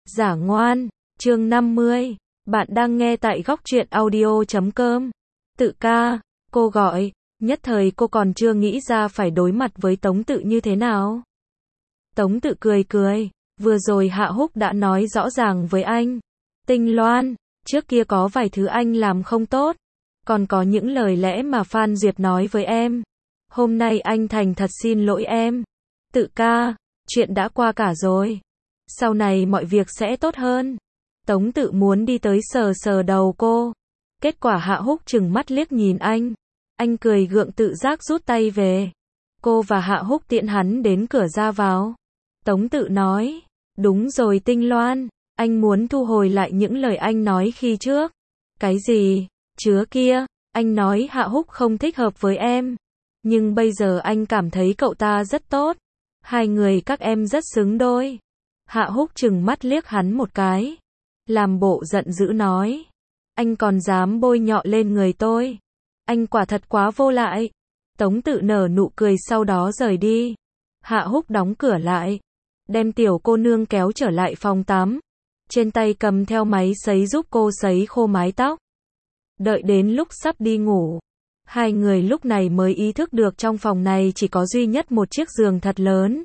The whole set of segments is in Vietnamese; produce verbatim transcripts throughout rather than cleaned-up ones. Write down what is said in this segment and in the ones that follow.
Giả ngoan, chương năm mươi. Bạn đang nghe tại góc truyện audio chấm com. Tự ca, cô gọi, nhất thời cô còn chưa nghĩ ra phải đối mặt với Tống Tự như thế nào. Tống Tự cười cười, vừa rồi Hạ Húc đã nói rõ ràng với anh. Tinh Loan, trước kia có vài thứ anh làm không tốt, còn có những lời lẽ mà Phan Duyệt nói với em. Hôm nay anh thành thật xin lỗi em. Tự ca, chuyện đã qua cả rồi. Sau này mọi việc sẽ tốt hơn. Tống Tự muốn đi tới sờ sờ đầu cô. Kết quả Hạ Húc trừng mắt liếc nhìn anh. Anh cười gượng tự giác rút tay về. Cô và Hạ Húc tiễn hắn đến cửa ra vào. Tống Tự nói, đúng rồi Tinh Loan, anh muốn thu hồi lại những lời anh nói khi trước. Cái gì? Chứa kia, anh nói Hạ Húc không thích hợp với em. Nhưng bây giờ anh cảm thấy cậu ta rất tốt. Hai người các em rất xứng đôi. Hạ Húc trừng mắt liếc hắn một cái. Làm bộ giận dữ nói. Anh còn dám bôi nhọ lên người tôi. Anh quả thật quá vô lại. Tống Tự nở nụ cười sau đó rời đi. Hạ Húc đóng cửa lại. Đem tiểu cô nương kéo trở lại phòng tắm. Trên tay cầm theo máy sấy giúp cô sấy khô mái tóc. Đợi đến lúc sắp đi ngủ. Hai người lúc này mới ý thức được trong phòng này chỉ có duy nhất một chiếc giường thật lớn.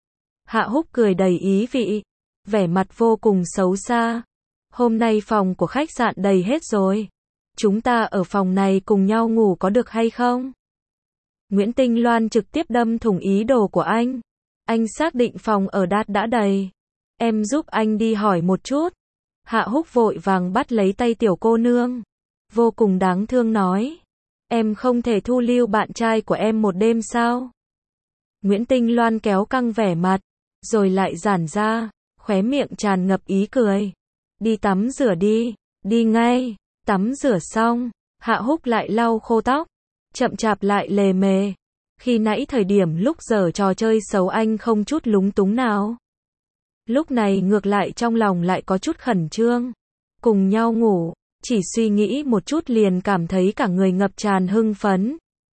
Hạ Húc cười đầy ý vị. Vẻ mặt vô cùng xấu xa. Hôm nay phòng của khách sạn đầy hết rồi. Chúng ta ở phòng này cùng nhau ngủ có được hay không? Nguyễn Tinh Loan trực tiếp đâm thủng ý đồ của anh. Anh xác định phòng ở Đạt đã đầy. Em giúp anh đi hỏi một chút. Hạ Húc vội vàng bắt lấy tay tiểu cô nương. Vô cùng đáng thương nói. Em không thể thu lưu bạn trai của em một đêm sao? Nguyễn Tinh Loan kéo căng vẻ mặt. Rồi lại giãn ra. Khóe miệng tràn ngập ý cười. Đi tắm rửa đi. Đi ngay. Tắm rửa xong. Hạ Húc lại lau khô tóc. Chậm chạp lại lề mề. Khi nãy thời điểm lúc giờ trò chơi xấu anh không chút lúng túng nào. Lúc này ngược lại trong lòng lại có chút khẩn trương. Cùng nhau ngủ. Chỉ suy nghĩ một chút liền cảm thấy cả người ngập tràn hưng phấn.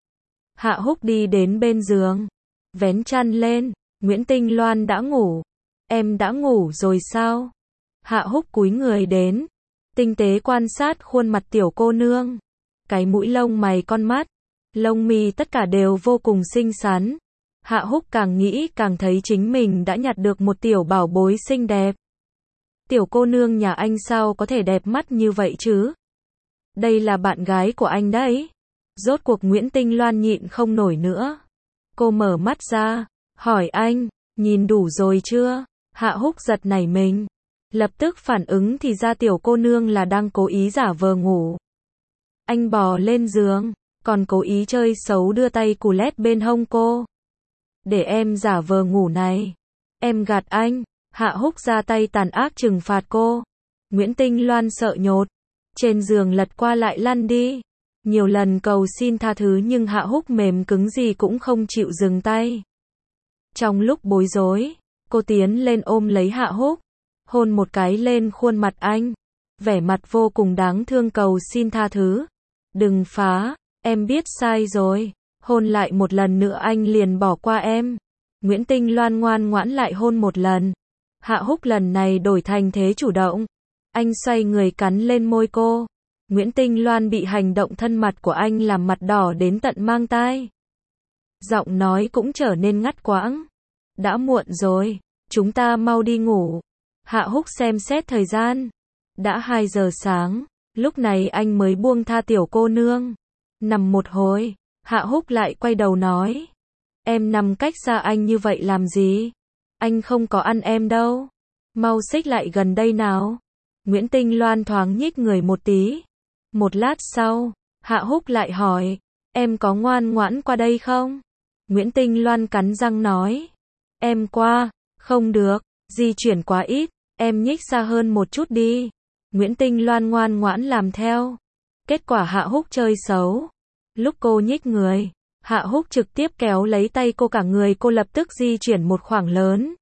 Hạ Húc đi đến bên giường. Vén chăn lên. Nguyễn Tinh Loan đã ngủ. Em đã ngủ rồi sao? Hạ Húc cúi người đến. Tinh tế quan sát khuôn mặt tiểu cô nương. Cái mũi lông mày con mắt. Lông mi tất cả đều vô cùng xinh xắn. Hạ Húc càng nghĩ càng thấy chính mình đã nhặt được một tiểu bảo bối xinh đẹp. Tiểu cô nương nhà anh sao có thể đẹp mắt như vậy chứ? Đây là bạn gái của anh đấy. Rốt cuộc Nguyễn Tinh Loan nhịn không nổi nữa. Cô mở mắt ra, hỏi anh, nhìn đủ rồi chưa? Hạ Húc giật nảy mình. Lập tức phản ứng thì ra tiểu cô nương là đang cố ý giả vờ ngủ. Anh bò lên giường, còn cố ý chơi xấu đưa tay cù lét bên hông cô. Để em giả vờ ngủ này. Em gạt anh. Hạ Húc ra tay tàn ác trừng phạt cô. Nguyễn Tinh Loan sợ nhột. Trên giường lật qua lại lăn đi. Nhiều lần cầu xin tha thứ nhưng Hạ Húc mềm cứng gì cũng không chịu dừng tay. Trong lúc bối rối, cô tiến lên ôm lấy Hạ Húc. Hôn một cái lên khuôn mặt anh. Vẻ mặt vô cùng đáng thương cầu xin tha thứ. Đừng phá, em biết sai rồi. Hôn lại một lần nữa anh liền bỏ qua em. Nguyễn Tinh Loan ngoan ngoãn lại hôn một lần. Hạ Húc lần này đổi thành thế chủ động. Anh xoay người cắn lên môi cô. Nguyễn Tinh Loan bị hành động thân mật của anh làm mặt đỏ đến tận mang tai. Giọng nói cũng trở nên ngắt quãng. Đã muộn rồi, chúng ta mau đi ngủ. Hạ Húc xem xét thời gian. Đã hai giờ sáng, lúc này anh mới buông tha tiểu cô nương. Nằm một hồi, Hạ Húc lại quay đầu nói. Em nằm cách xa anh như vậy làm gì? Anh không có ăn em đâu. Mau xích lại gần đây nào. Nguyễn Tinh Loan thoáng nhích người một tí. Một lát sau, Hạ Húc lại hỏi. Em có ngoan ngoãn qua đây không? Nguyễn Tinh Loan cắn răng nói. Em qua, không được, di chuyển quá ít, em nhích xa hơn một chút đi. Nguyễn Tinh Loan ngoan ngoãn làm theo. Kết quả Hạ Húc chơi xấu. Lúc cô nhích người, Hạ Húc trực tiếp kéo lấy tay cô cả người cô lập tức di chuyển một khoảng lớn.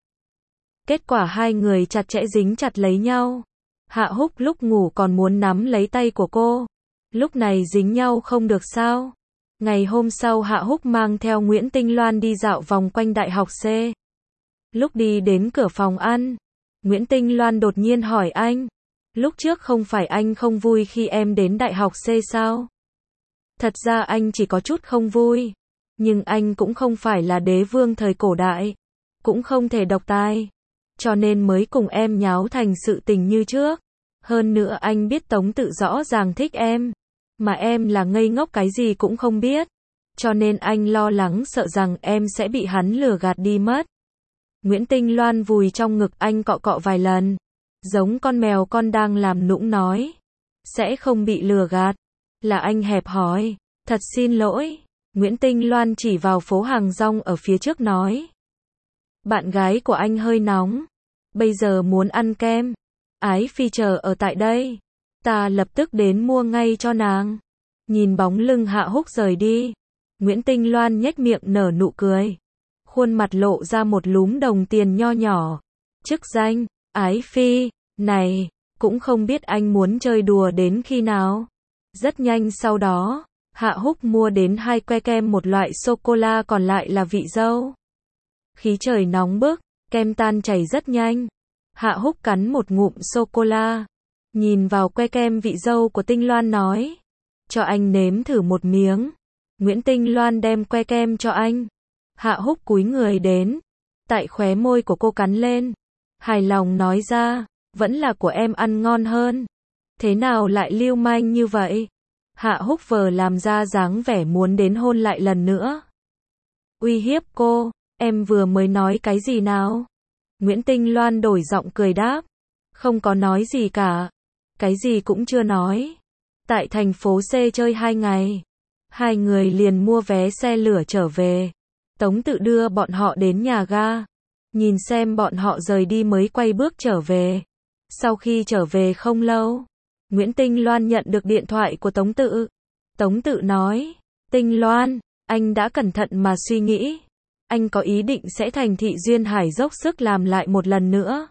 Kết quả hai người chặt chẽ dính chặt lấy nhau. Hạ Húc lúc ngủ còn muốn nắm lấy tay của cô. Lúc này dính nhau không được sao. Ngày hôm sau Hạ Húc mang theo Nguyễn Tinh Loan đi dạo vòng quanh Đại học C. Lúc đi đến cửa phòng ăn, Nguyễn Tinh Loan đột nhiên hỏi anh. Lúc trước không phải anh không vui khi em đến đại học C sao? Thật ra anh chỉ có chút không vui. Nhưng anh cũng không phải là đế vương thời cổ đại. Cũng không thể độc tài. Cho nên mới cùng em nháo thành sự tình như trước. Hơn nữa anh biết Tống Tự rõ ràng thích em. Mà em là ngây ngốc cái gì cũng không biết. Cho nên anh lo lắng sợ rằng em sẽ bị hắn lừa gạt đi mất. Nguyễn Tinh Loan vùi trong ngực anh cọ cọ vài lần. Giống con mèo con đang làm nũng nói. Sẽ không bị lừa gạt. Là anh hẹp hòi. Thật xin lỗi. Nguyễn Tinh Loan chỉ vào phố hàng rong ở phía trước nói. Bạn gái của anh hơi nóng. Bây giờ muốn ăn kem. Ái Phi chờ ở tại đây. Ta lập tức đến mua ngay cho nàng. Nhìn bóng lưng Hạ Húc rời đi. Nguyễn Tinh Loan nhếch miệng nở nụ cười. Khuôn mặt lộ ra một lúm đồng tiền nho nhỏ. Chức danh, Ái Phi, này, cũng không biết anh muốn chơi đùa đến khi nào. Rất nhanh sau đó, Hạ Húc mua đến hai que kem một loại sô-cô-la còn lại là vị dâu. Khí trời nóng bức, kem tan chảy rất nhanh. Hạ Húc cắn một ngụm sô-cô-la. Nhìn vào que kem vị dâu của Tinh Loan nói. Cho anh nếm thử một miếng. Nguyễn Tinh Loan đem que kem cho anh. Hạ Húc cúi người đến. Tại khóe môi của cô cắn lên. Hài lòng nói ra. Vẫn là của em ăn ngon hơn. Thế nào lại lưu manh như vậy? Hạ Húc vờ làm ra dáng vẻ muốn đến hôn lại lần nữa. Uy hiếp cô. Em vừa mới nói cái gì nào? Nguyễn Tinh Loan đổi giọng cười đáp. Không có nói gì cả. Cái gì cũng chưa nói. Tại thành phố C chơi hai ngày. Hai người liền mua vé xe lửa trở về. Tống Tự đưa bọn họ đến nhà ga. Nhìn xem bọn họ rời đi mới quay bước trở về. Sau khi trở về không lâu, Nguyễn Tinh Loan nhận được điện thoại của Tống Tự. Tống Tự nói, Tinh Loan, anh đã cẩn thận mà suy nghĩ. Anh có ý định sẽ thành thị Duyên Hải dốc sức làm lại một lần nữa.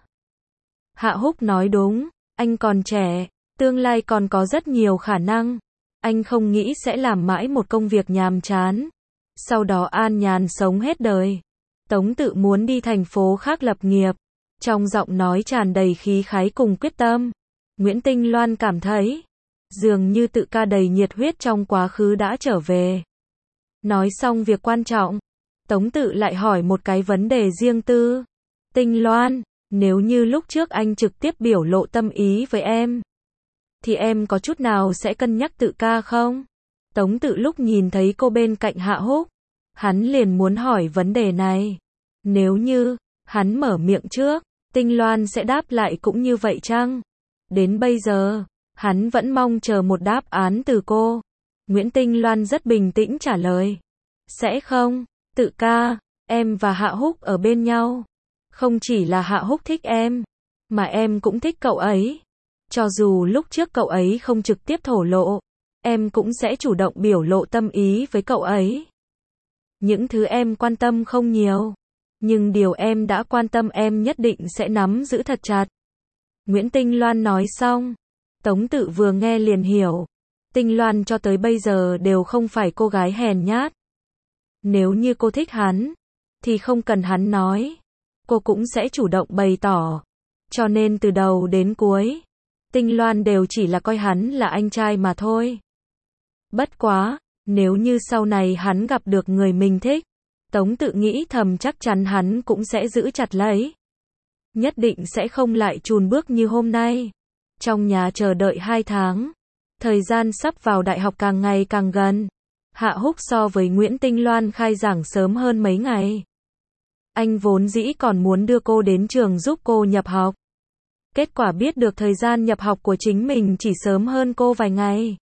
Hạ Húc nói đúng, anh còn trẻ, tương lai còn có rất nhiều khả năng. Anh không nghĩ sẽ làm mãi một công việc nhàm chán. Sau đó an nhàn sống hết đời. Tống Tự muốn đi thành phố khác lập nghiệp. Trong giọng nói tràn đầy khí khái cùng quyết tâm. Nguyễn Tinh Loan cảm thấy, dường như Tự ca đầy nhiệt huyết trong quá khứ đã trở về. Nói xong việc quan trọng, Tống Tự lại hỏi một cái vấn đề riêng tư. Tinh Loan, nếu như lúc trước anh trực tiếp biểu lộ tâm ý với em, thì em có chút nào sẽ cân nhắc Tự ca không? Tống Tự lúc nhìn thấy cô bên cạnh Hạ Húc, hắn liền muốn hỏi vấn đề này. Nếu như, hắn mở miệng trước, Tinh Loan sẽ đáp lại cũng như vậy chăng? Đến bây giờ, hắn vẫn mong chờ một đáp án từ cô. Nguyễn Tinh Loan rất bình tĩnh trả lời. Sẽ không, Tự ca, em và Hạ Húc ở bên nhau. Không chỉ là Hạ Húc thích em, mà em cũng thích cậu ấy. Cho dù lúc trước cậu ấy không trực tiếp thổ lộ, em cũng sẽ chủ động biểu lộ tâm ý với cậu ấy. Những thứ em quan tâm không nhiều, nhưng điều em đã quan tâm em nhất định sẽ nắm giữ thật chặt. Nguyễn Tinh Loan nói xong, Tống Tự vừa nghe liền hiểu. Tinh Loan cho tới bây giờ đều không phải cô gái hèn nhát. Nếu như cô thích hắn, thì không cần hắn nói, cô cũng sẽ chủ động bày tỏ. Cho nên từ đầu đến cuối, Tinh Loan đều chỉ là coi hắn là anh trai mà thôi. Bất quá, nếu như sau này hắn gặp được người mình thích, Tống Tự nghĩ thầm chắc chắn hắn cũng sẽ giữ chặt lấy. Nhất định sẽ không lại chùn bước như hôm nay. Trong nhà chờ đợi hai tháng, thời gian sắp vào đại học càng ngày càng gần. Hạ Húc so với Nguyễn Tinh Loan khai giảng sớm hơn mấy ngày. Anh vốn dĩ còn muốn đưa cô đến trường giúp cô nhập học. Kết quả biết được thời gian nhập học của chính mình chỉ sớm hơn cô vài ngày.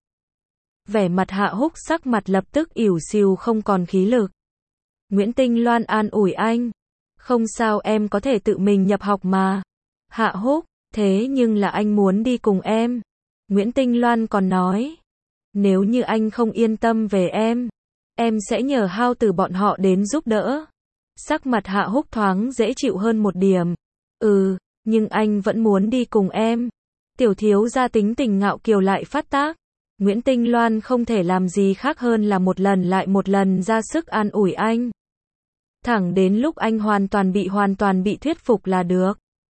Vẻ mặt Hạ Húc sắc mặt lập tức ỉu xìu không còn khí lực. Nguyễn Tinh Loan an ủi anh. Không sao, em có thể tự mình nhập học mà. Hạ Húc, thế nhưng là anh muốn đi cùng em. Nguyễn Tinh Loan còn nói. Nếu như anh không yên tâm về em, em sẽ nhờ Hao Tử bọn họ đến giúp đỡ. Sắc mặt Hạ Húc thoáng dễ chịu hơn một điểm. Ừ, nhưng anh vẫn muốn đi cùng em. Tiểu thiếu gia tính tình ngạo kiều lại phát tác. Nguyễn Tinh Loan không thể làm gì khác hơn là một lần lại một lần ra sức an ủi anh. Thẳng đến lúc anh hoàn toàn bị hoàn toàn bị thuyết phục là được.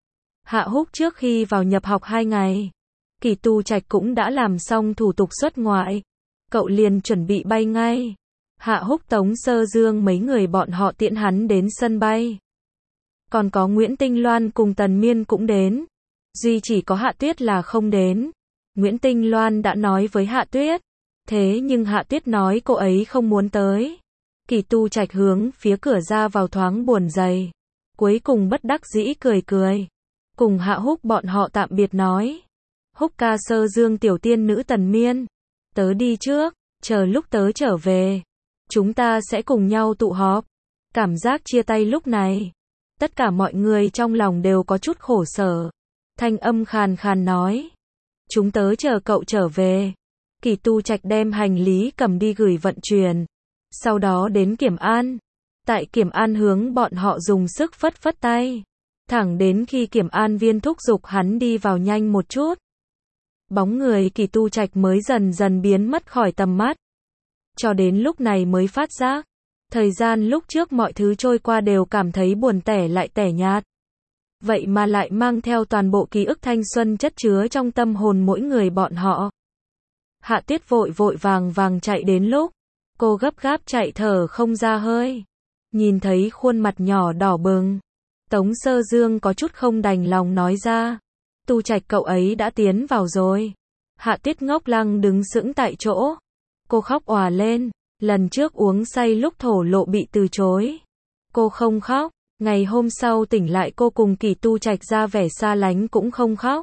Hạ Húc trước khi vào nhập học hai ngày, Kỳ Tu Trạch cũng đã làm xong thủ tục xuất ngoại. Cậu liền chuẩn bị bay ngay. Hạ Húc, Tống Sơ Dương mấy người bọn họ tiễn hắn đến sân bay. Còn có Nguyễn Tinh Loan cùng Tần Miên cũng đến. Duy chỉ có Hạ Tuyết là không đến. Nguyễn Tinh Loan đã nói với Hạ Tuyết. Thế nhưng Hạ Tuyết nói cô ấy không muốn tới. Kỳ Tu Trạch hướng phía cửa ra vào thoáng buồn rầy. Cuối cùng bất đắc dĩ cười cười. Cùng Hạ Húc bọn họ tạm biệt nói. Húc ca, Sơ Dương tiểu tiên nữ Tần Miên. Tớ đi trước, chờ lúc tớ trở về. Chúng ta sẽ cùng nhau tụ họp. Cảm giác chia tay lúc này. Tất cả mọi người trong lòng đều có chút khổ sở. Thanh âm khàn khàn nói. Chúng tớ chờ cậu trở về. Kỳ Tu Trạch đem hành lý cầm đi gửi vận chuyển. Sau đó đến Kiểm An. Tại Kiểm An hướng bọn họ dùng sức phất phất tay. Thẳng đến khi Kiểm An viên thúc giục hắn đi vào nhanh một chút. Bóng người Kỳ Tu Trạch mới dần dần biến mất khỏi tầm mắt. Cho đến lúc này mới phát giác. Thời gian lúc trước mọi thứ trôi qua đều cảm thấy buồn tẻ lại tẻ nhạt. Vậy mà lại mang theo toàn bộ ký ức thanh xuân chất chứa trong tâm hồn mỗi người bọn họ. Hạ Tuyết vội vội vàng vàng chạy đến lúc. Cô gấp gáp chạy thở không ra hơi. Nhìn thấy khuôn mặt nhỏ đỏ bừng. Tống Sơ Dương có chút không đành lòng nói ra. Tu Trạch cậu ấy đã tiến vào rồi. Hạ Tuyết ngốc lăng đứng sững tại chỗ. Cô khóc òa lên. Lần trước uống say lúc thổ lộ bị từ chối. Cô không khóc. Ngày hôm sau tỉnh lại cô cùng Kỳ Tu Trạch ra vẻ xa lánh cũng không khóc.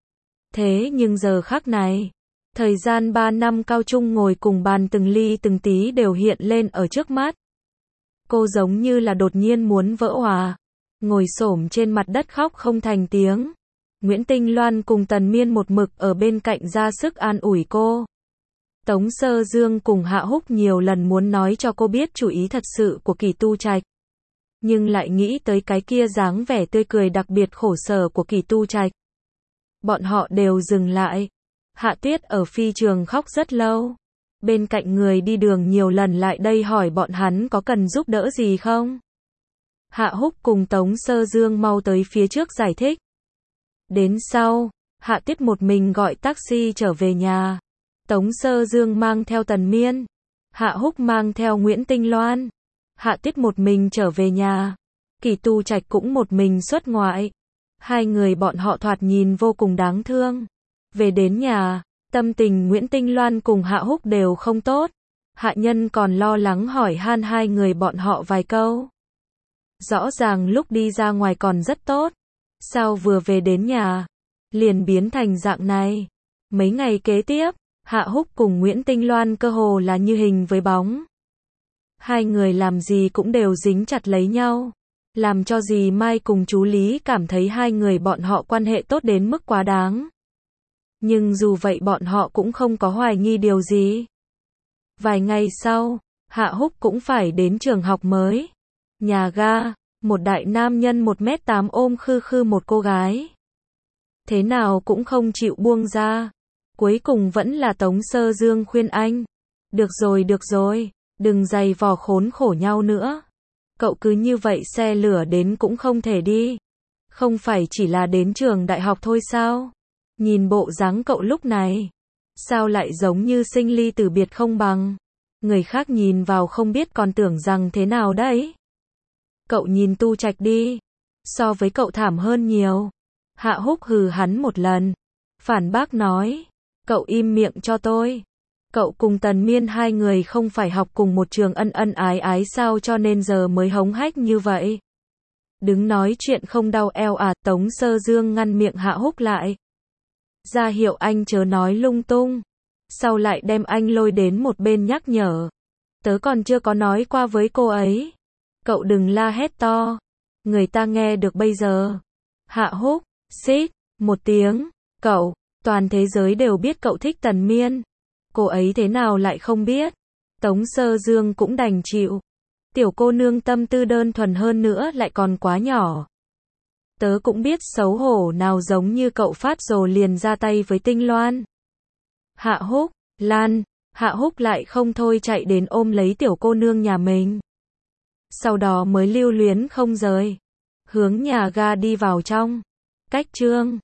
Thế nhưng giờ khắc này, thời gian ba năm cao trung ngồi cùng bàn từng ly từng tí đều hiện lên ở trước mắt. Cô giống như là đột nhiên muốn vỡ hòa. Ngồi xổm trên mặt đất khóc không thành tiếng. Nguyễn Tinh Loan cùng Tần Miên một mực ở bên cạnh ra sức an ủi cô. Tống Sơ Dương cùng Hạ Húc nhiều lần muốn nói cho cô biết chủ ý thật sự của Kỳ Tu Trạch. Nhưng lại nghĩ tới cái kia dáng vẻ tươi cười đặc biệt khổ sở của Kỳ Tu Trạch. Bọn họ đều dừng lại. Hạ Tuyết ở phi trường khóc rất lâu. Bên cạnh người đi đường nhiều lần lại đây hỏi bọn hắn có cần giúp đỡ gì không. Hạ Húc cùng Tống Sơ Dương mau tới phía trước giải thích. Đến sau, Hạ Tuyết một mình gọi taxi trở về nhà. Tống Sơ Dương mang theo Tần Miên. Hạ Húc mang theo Nguyễn Tinh Loan. Hạ Tuyết một mình trở về nhà. Kỳ Tu Trạch cũng một mình xuất ngoại. Hai người bọn họ thoạt nhìn vô cùng đáng thương. Về đến nhà, tâm tình Nguyễn Tinh Loan cùng Hạ Húc đều không tốt. Hạ Nhân còn lo lắng hỏi han hai người bọn họ vài câu. Rõ ràng lúc đi ra ngoài còn rất tốt. Sao vừa về đến nhà, liền biến thành dạng này. Mấy ngày kế tiếp, Hạ Húc cùng Nguyễn Tinh Loan cơ hồ là như hình với bóng. Hai người làm gì cũng đều dính chặt lấy nhau. Làm cho dì Mai cùng chú Lý cảm thấy hai người bọn họ quan hệ tốt đến mức quá đáng. Nhưng dù vậy bọn họ cũng không có hoài nghi điều gì. Vài ngày sau, Hạ Húc cũng phải đến trường học mới. Nhà ga, một đại nam nhân một mét tám ôm khư khư một cô gái. Thế nào cũng không chịu buông ra. Cuối cùng vẫn là Tống Sơ Dương khuyên anh. Được rồi được rồi, đừng giày vò khốn khổ nhau nữa. Cậu cứ như vậy xe lửa đến cũng không thể đi. Không phải chỉ là đến trường đại học thôi sao? Nhìn bộ dáng cậu lúc này, sao lại giống như sinh ly tử biệt không bằng. Người khác nhìn vào không biết còn tưởng rằng thế nào đấy. Cậu nhìn Tu Trạch đi, so với cậu thảm hơn nhiều. Hạ Húc hừ hắn một lần, phản bác nói, cậu im miệng cho tôi. Cậu cùng Tần Miên hai người không phải học cùng một trường ân ân ái ái sao cho nên giờ mới hống hách như vậy. Đứng nói chuyện không đau eo à. Tống Sơ Dương ngăn miệng Hạ Húc lại. Ra hiệu anh chớ nói lung tung. Sau lại đem anh lôi đến một bên nhắc nhở. Tớ còn chưa có nói qua với cô ấy. Cậu đừng la hét to. Người ta nghe được bây giờ. Hạ Húc, xít, một tiếng. Cậu, toàn thế giới đều biết cậu thích Tần Miên. Cô ấy thế nào lại không biết. Tống Sơ Dương cũng đành chịu. Tiểu cô nương tâm tư đơn thuần hơn nữa lại còn quá nhỏ. Tớ cũng biết xấu hổ nào giống như cậu phát rồ liền ra tay với Tinh Loan. Hạ Húc, Lan, Hạ Húc lại không thôi chạy đến ôm lấy tiểu cô nương nhà mình. Sau đó mới lưu luyến không rời. Hướng nhà ga đi vào trong. cách chương